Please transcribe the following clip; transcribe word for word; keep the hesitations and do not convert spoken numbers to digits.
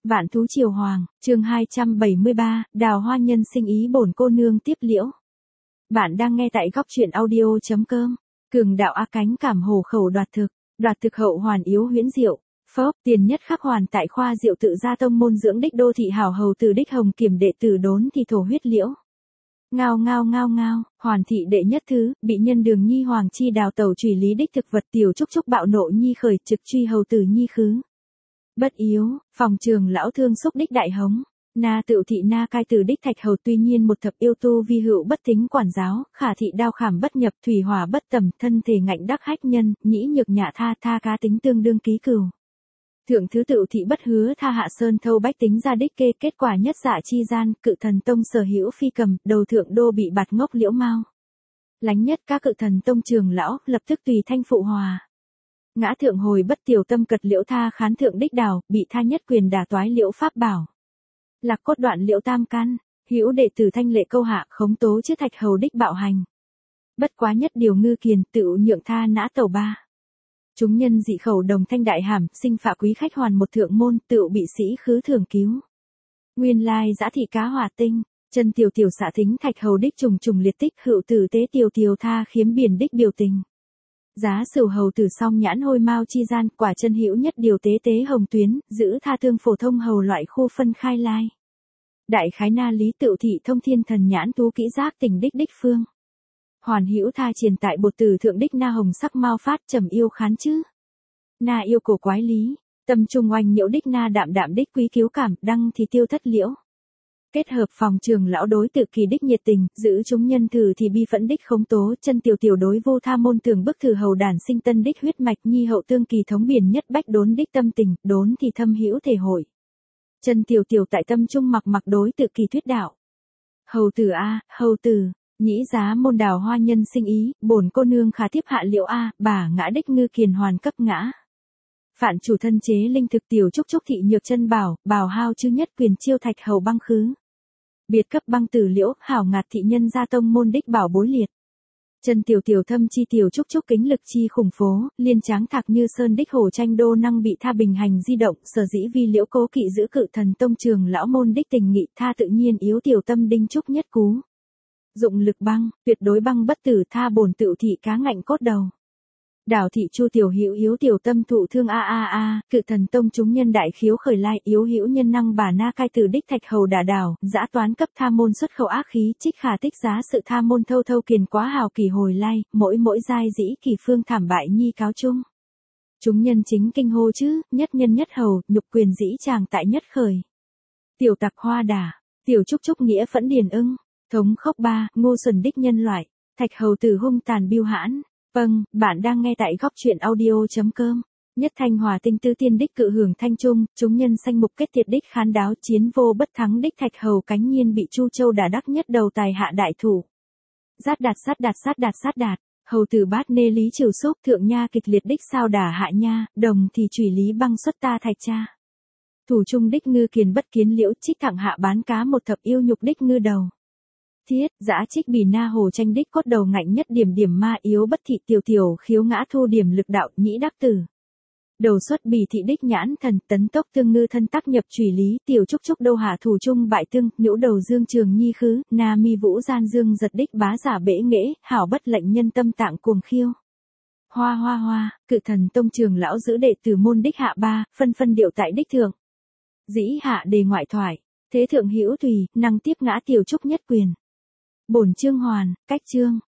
Vạn thú triều hoàng, chương hai trăm bảy mươi ba, đào hoa nhân sinh ý bổn cô nương tiếp liễu. Bạn đang nghe tại góc truyện audio.com. Cường đạo A cánh cảm hồ khẩu đoạt thực, đoạt thực hậu hoàn yếu huyễn diệu. Phớp, tiền nhất khắc hoàn tại khoa diệu tự gia tông môn dưỡng đích đô thị hảo hầu từ đích hồng kiểm đệ tử đốn thì thổ huyết liễu. Ngao ngao ngao ngao, hoàn thị đệ nhất thứ, bị nhân đường nhi hoàng chi đào tẩu trùy lý đích thực vật tiểu trúc trúc bạo nộ nhi khởi trực truy hầu tử nhi khứ. Bất yếu, phòng trường lão thương xúc đích đại hống. Na tự thị na cai từ đích thạch hầu tuy nhiên một thập yêu tu vi hữu bất tính quản giáo, khả thị đao khảm bất nhập thủy hỏa bất tầm thân thể ngạnh đắc hách nhân, nhĩ nhược nhã tha tha cá tính tương đương ký cừu. Thượng thứ tự thị bất hứa tha hạ sơn thâu bách tính ra đích kê kết quả nhất dạ chi gian, cự thần tông sở hữu phi cầm, đầu thượng đô bị bạt ngốc liễu mau. Lánh nhất các cự thần tông trường lão, lập tức tùy thanh phụ hòa. Ngã thượng hồi bất tiểu tâm cật liễu tha khán thượng đích đào, bị tha nhất quyền đả toái liễu pháp bảo. Lạc cốt đoạn liễu tam căn, hữu đệ tử thanh lệ câu hạ khống tố chứ thạch hầu đích bạo hành. Bất quá nhất điều ngư kiền tự nhượng tha nã tẩu ba. Chúng nhân dị khẩu đồng thanh đại hàm, sinh phạ quý khách hoàn một thượng môn, tự bị sĩ khứ thường cứu. Nguyên lai giã thị cá hỏa tinh, chân tiểu tiểu xạ thính thạch hầu đích trùng trùng liệt tích hữu tử tế tiểu tiểu tha khiếm biển đích biểu tình. Giá sửu hầu tử song nhãn hôi mau chi gian, quả chân hữu nhất điều tế tế hồng tuyến, giữ tha thương phổ thông hầu loại khu phân khai lai. Đại khái na lý tự thị thông thiên thần nhãn tú kỹ giác tình đích đích phương. Hoàn hữu tha triền tại bột tử thượng đích na hồng sắc mau phát trầm yêu khán chứ. Na yêu cổ quái lý, tâm trung oanh nhiễu đích na đạm đạm đích quý cứu cảm, đăng thì tiêu thất liễu. Kết hợp phòng trường lão đối tự kỳ đích nhiệt tình, giữ chúng nhân thử thì bi phẫn đích khống tố, chân tiểu tiểu đối vô tha môn tường bức thử hầu đản sinh tân đích huyết mạch nhi hậu tương kỳ thống biển nhất bách đốn đích tâm tình, đốn thì thâm hữu thể hội. Chân tiểu tiểu tại tâm trung mặc mặc đối tự kỳ thuyết đạo. Hầu tử a, hầu tử, nhĩ giá môn đào hoa nhân sinh ý, bổn cô nương khả tiếp hạ liệu a, bà ngã đích ngư kiền hoàn cấp ngã. Phản chủ thân chế linh thực tiểu trúc trúc thị nhược chân bảo, bảo hao chư nhất quyền chiêu thạch hầu băng khứ. Biệt cấp băng tử liễu, hảo ngạt thị nhân gia tông môn đích bảo bối liệt. Chân tiểu tiểu thâm chi tiểu trúc trúc kính lực chi khủng phố, liên tráng thạc như sơn đích hổ tranh đô năng bị tha bình hành di động, sở dĩ vi liễu cố kỵ giữ cự thần tông trường lão môn đích tình nghị tha tự nhiên yếu tiểu tâm đinh trúc nhất cú. Dụng lực băng, tuyệt đối băng bất tử tha bổn tự thị cá ngạnh cốt đầu. Đảo thị chu tiểu hữu yếu tiểu tâm thụ thương a a a, cự thần tông chúng nhân đại khiếu khởi lai yếu hữu nhân năng bà na cai từ đích thạch hầu đả đảo, giã toán cấp tha môn xuất khẩu ác khí, trích khả tích giá sự tha môn thâu thâu kiền quá hào kỳ hồi lai, mỗi mỗi giai dĩ kỳ phương thảm bại nhi cáo chung. Chúng nhân chính kinh hô chứ, nhất nhân nhất hầu, nhục quyền dĩ chàng tại nhất khởi. Tiểu tặc hoa đả, tiểu trúc trúc nghĩa phẫn điền ưng, thống khốc ba, ngô xuẩn đích nhân loại, thạch hầu tử hung tàn biêu hãn. Vâng, bạn đang nghe tại góc truyện audio.com. Nhất thanh hòa tinh tư tiên đích cự hưởng thanh trung, chúng nhân sanh mục kết tiệt đích khán đáo chiến vô bất thắng đích thạch hầu cánh nhiên bị Chu Châu đả đắc nhất đầu tài hạ đại thủ. Sát đạt sát đạt sát đạt sát đạt, hầu tử bát nê lý triều xúc thượng nha kịch liệt đích sao đả hạ nha, đồng thì chủy lý băng xuất ta thạch cha. Thủ trung đích ngư kiền bất kiến liễu trích thẳng hạ bán cá một thập yêu nhục đích ngư đầu. Thiết, giã trích bì na hồ tranh đích cốt đầu ngạnh nhất điểm điểm ma yếu bất thị tiểu tiểu khiếu ngã thu điểm lực đạo nhĩ đắc tử. Đầu xuất bì thị đích nhãn thần tấn tốc tương ngư thân tác nhập trùy lý tiểu trúc trúc đâu hạ thủ trung bại tương, nữ đầu dương trường nhi khứ, na mi vũ gian dương giật đích bá giả bể nghễ, hảo bất lệnh nhân tâm tạng cuồng khiêu. Hoa hoa hoa, cự thần tông trường lão giữ đệ tử môn đích hạ ba, phân phân điệu tại đích thượng. Dĩ hạ đề ngoại thoại, thế thượng hữu tùy, năng tiếp ngã tiểu trúc nhất quyền. Bổn chương hoàn, cách chương,